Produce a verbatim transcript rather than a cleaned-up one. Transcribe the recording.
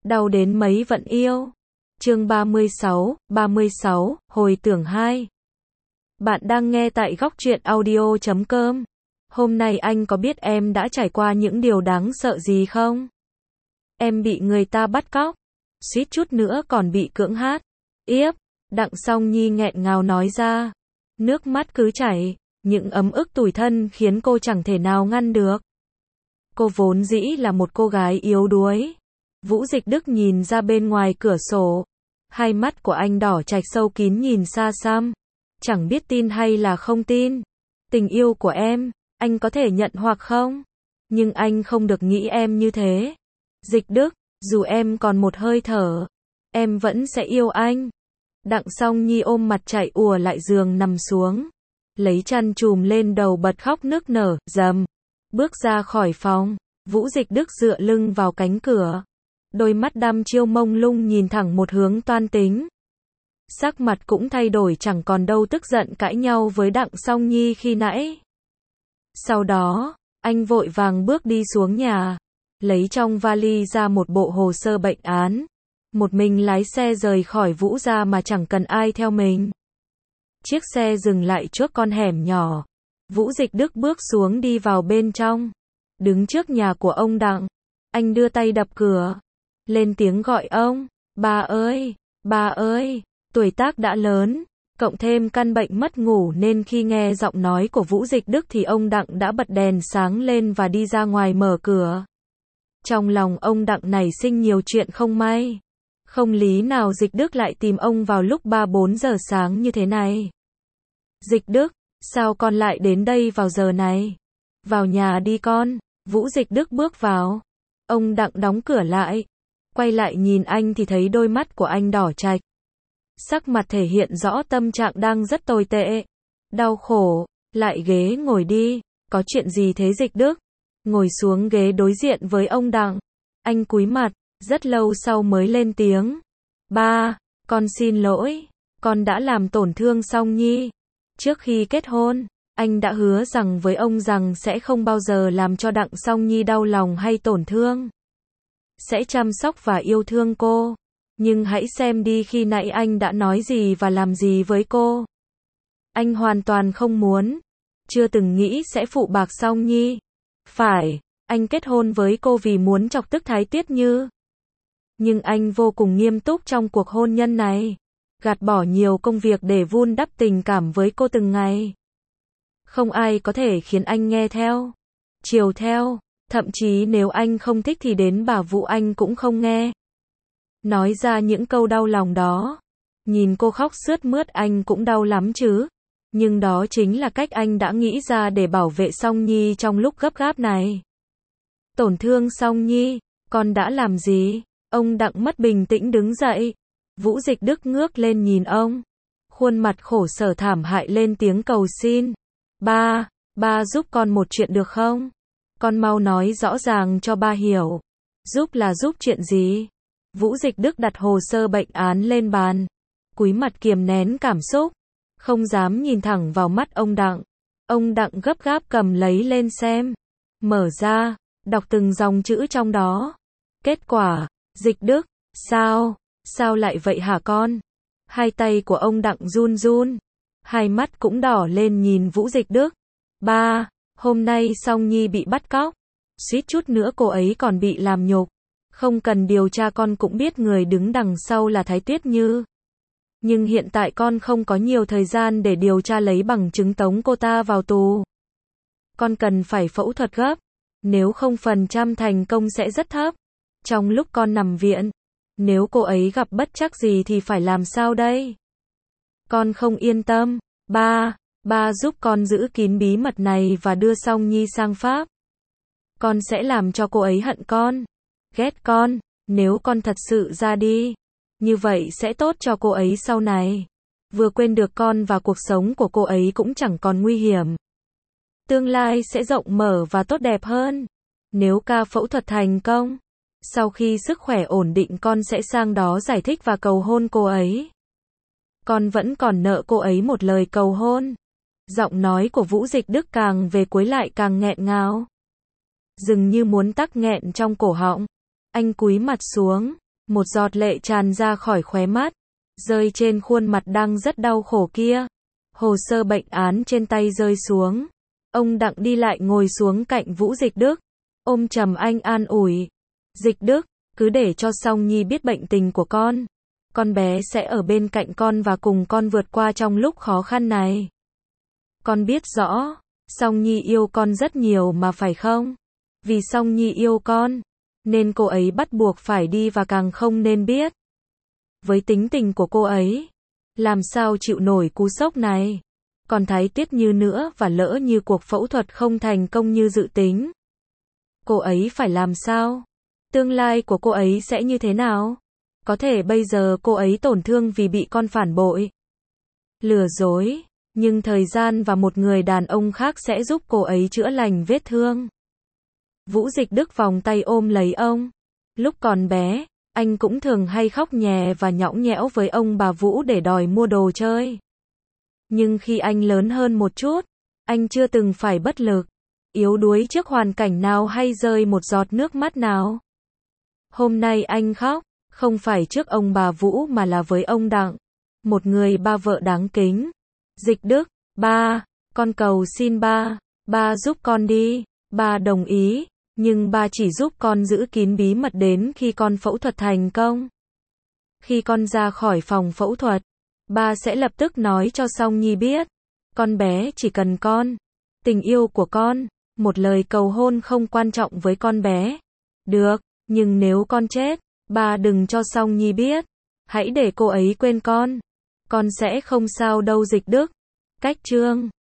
Đau đến mấy vẫn yêu. Chương ba mươi sáu, ba mươi sáu, hồi tưởng hai. Bạn đang nghe tại góc truyện audio chấm com. Hôm nay anh có biết em đã trải qua những điều đáng sợ gì không? Em bị người ta bắt cóc, suýt chút nữa còn bị cưỡng hát. Yếp, Đặng Song Nhi nghẹn ngào nói ra. Nước mắt cứ chảy, những ấm ức tủi thân khiến cô chẳng thể nào ngăn được. Cô vốn dĩ là một cô gái yếu đuối. Vũ Dịch Đức nhìn ra bên ngoài cửa sổ. Hai mắt của anh đỏ trạch sâu kín nhìn xa xăm. Chẳng biết tin hay là không tin. Tình yêu của em, anh có thể nhận hoặc không? Nhưng anh không được nghĩ em như thế. Dịch Đức, dù em còn một hơi thở, em vẫn sẽ yêu anh. Đặng Song Nhi ôm mặt chạy ùa lại giường nằm xuống. Lấy chăn trùm lên đầu bật khóc nức nở, rầm. Bước ra khỏi phòng, Vũ Dịch Đức dựa lưng vào cánh cửa. Đôi mắt đăm chiêu mông lung nhìn thẳng một hướng toan tính. Sắc mặt cũng thay đổi chẳng còn đâu tức giận cãi nhau với Đặng Song Nhi khi nãy. Sau đó, anh vội vàng bước đi xuống nhà, lấy trong vali ra một bộ hồ sơ bệnh án. Một mình lái xe rời khỏi Vũ gia mà chẳng cần ai theo mình. Chiếc xe dừng lại trước con hẻm nhỏ. Vũ Dịch Đức bước xuống đi vào bên trong. Đứng trước nhà của ông Đặng. Anh đưa tay đập cửa. Lên tiếng gọi ông. Ba ơi, ba ơi. Tuổi tác đã lớn, cộng thêm căn bệnh mất ngủ nên khi nghe giọng nói của Vũ Dịch Đức thì ông Đặng đã bật đèn sáng lên và đi ra ngoài mở cửa. Trong lòng ông Đặng nảy sinh nhiều chuyện không may. Không lý nào Dịch Đức lại tìm ông vào lúc ba bốn giờ sáng như thế này. Dịch Đức, sao con lại đến đây vào giờ này? Vào nhà đi con. Vũ Dịch Đức bước vào. Ông Đặng đóng cửa lại. Quay lại nhìn anh thì thấy đôi mắt của anh đỏ trạch. Sắc mặt thể hiện rõ tâm trạng đang rất tồi tệ. Đau khổ. Lại ghế ngồi đi. Có chuyện gì thế Dịch Đức? Ngồi xuống ghế đối diện với ông Đặng. Anh cúi mặt. Rất lâu sau mới lên tiếng. Ba, con xin lỗi. Con đã làm tổn thương Song Nhi. Trước khi kết hôn, anh đã hứa rằng với ông rằng sẽ không bao giờ làm cho Đặng Song Nhi đau lòng hay tổn thương. Sẽ chăm sóc và yêu thương cô. Nhưng hãy xem đi khi nãy anh đã nói gì và làm gì với cô. Anh hoàn toàn không muốn. Chưa từng nghĩ sẽ phụ bạc Song Nhi. Phải, anh kết hôn với cô vì muốn chọc tức Thái Tiết Như. Nhưng anh vô cùng nghiêm túc trong cuộc hôn nhân này. Gạt bỏ nhiều công việc để vun đắp tình cảm với cô từng ngày. Không ai có thể khiến anh nghe theo, chiều theo, thậm chí nếu anh không thích thì đến bà Vũ anh cũng không nghe. Nói ra những câu đau lòng đó. Nhìn cô khóc sướt mướt anh cũng đau lắm chứ. Nhưng đó chính là cách anh đã nghĩ ra để bảo vệ Song Nhi trong lúc gấp gáp này. Tổn thương Song Nhi, con đã làm gì? Ông Đặng mất bình tĩnh đứng dậy. Vũ Dịch Đức ngước lên nhìn ông. Khuôn mặt khổ sở thảm hại lên tiếng cầu xin. Ba, ba giúp con một chuyện được không? Con mau nói rõ ràng cho ba hiểu. Giúp là giúp chuyện gì? Vũ Dịch Đức đặt hồ sơ bệnh án lên bàn. Cúi mặt kiềm nén cảm xúc. Không dám nhìn thẳng vào mắt ông Đặng. Ông Đặng gấp gáp cầm lấy lên xem. Mở ra, đọc từng dòng chữ trong đó. Kết quả, Dịch Đức, sao? Sao lại vậy hả con? Hai tay của ông Đặng run run. Hai mắt cũng đỏ lên nhìn Vũ Dịch Đức. Ba, hôm nay Song Nhi bị bắt cóc. Suýt chút nữa cô ấy còn bị làm nhục. Không cần điều tra con cũng biết người đứng đằng sau là Thái Tuyết Như. Nhưng hiện tại con không có nhiều thời gian để điều tra lấy bằng chứng tống cô ta vào tù. Con cần phải phẫu thuật gấp. Nếu không phần trăm thành công sẽ rất thấp. Trong lúc con nằm viện, nếu cô ấy gặp bất trắc gì thì phải làm sao đây? Con không yên tâm. Ba, ba giúp con giữ kín bí mật này và đưa Song Nhi sang Pháp. Con sẽ làm cho cô ấy hận con, ghét con. Nếu con thật sự ra đi, như vậy sẽ tốt cho cô ấy sau này. Vừa quên được con và cuộc sống của cô ấy cũng chẳng còn nguy hiểm. Tương lai sẽ rộng mở và tốt đẹp hơn. Nếu ca phẫu thuật thành công, sau khi sức khỏe ổn định con sẽ sang đó giải thích và cầu hôn cô ấy. Con vẫn còn nợ cô ấy một lời cầu hôn. Giọng nói của Vũ Dịch Đức càng về cuối lại càng nghẹn ngào. Dường như muốn tắc nghẹn trong cổ họng. Anh cúi mặt xuống, Một giọt lệ tràn ra khỏi khóe mắt, rơi trên khuôn mặt đang rất đau khổ kia. Hồ sơ bệnh án trên tay rơi xuống. Ông Đặng đi lại ngồi xuống cạnh Vũ Dịch Đức, ôm chầm anh an ủi. Dịch Đức, cứ để cho Song Nhi biết bệnh tình của con. Con bé sẽ ở bên cạnh con và cùng con vượt qua trong lúc khó khăn này. Con biết rõ, Song Nhi yêu con rất nhiều mà phải không? Vì Song Nhi yêu con, nên cô ấy bắt buộc phải đi và càng không nên biết. Với tính tình của cô ấy, làm sao chịu nổi cú sốc này? Còn Thái Tiết Như nữa và lỡ như cuộc phẫu thuật không thành công như dự tính. Cô ấy phải làm sao? Tương lai của cô ấy sẽ như thế nào? Có thể bây giờ cô ấy tổn thương vì bị con phản bội, lừa dối, nhưng thời gian và một người đàn ông khác sẽ giúp cô ấy chữa lành vết thương. Vũ Dịch Đức vòng tay ôm lấy ông. Lúc còn bé, anh cũng thường hay khóc nhè và nhõng nhẽo với ông bà Vũ để đòi mua đồ chơi. Nhưng khi anh lớn hơn một chút, anh chưa từng phải bất lực, yếu đuối trước hoàn cảnh nào hay rơi một giọt nước mắt nào. Hôm nay anh khóc, không phải trước ông bà Vũ mà là với ông Đặng, một người ba vợ đáng kính. Dịch Đức, ba, con cầu xin ba, ba giúp con đi. Ba đồng ý, nhưng ba chỉ giúp con giữ kín bí mật đến khi con phẫu thuật thành công. Khi con ra khỏi phòng phẫu thuật, ba sẽ lập tức nói cho Song Nhi biết. Con bé chỉ cần con, tình yêu của con, một lời cầu hôn không quan trọng với con bé. Được, nhưng nếu con chết, ba đừng cho Song Nhi biết. Hãy để cô ấy quên con. Con sẽ không sao đâu Dịch Đức. Cách chương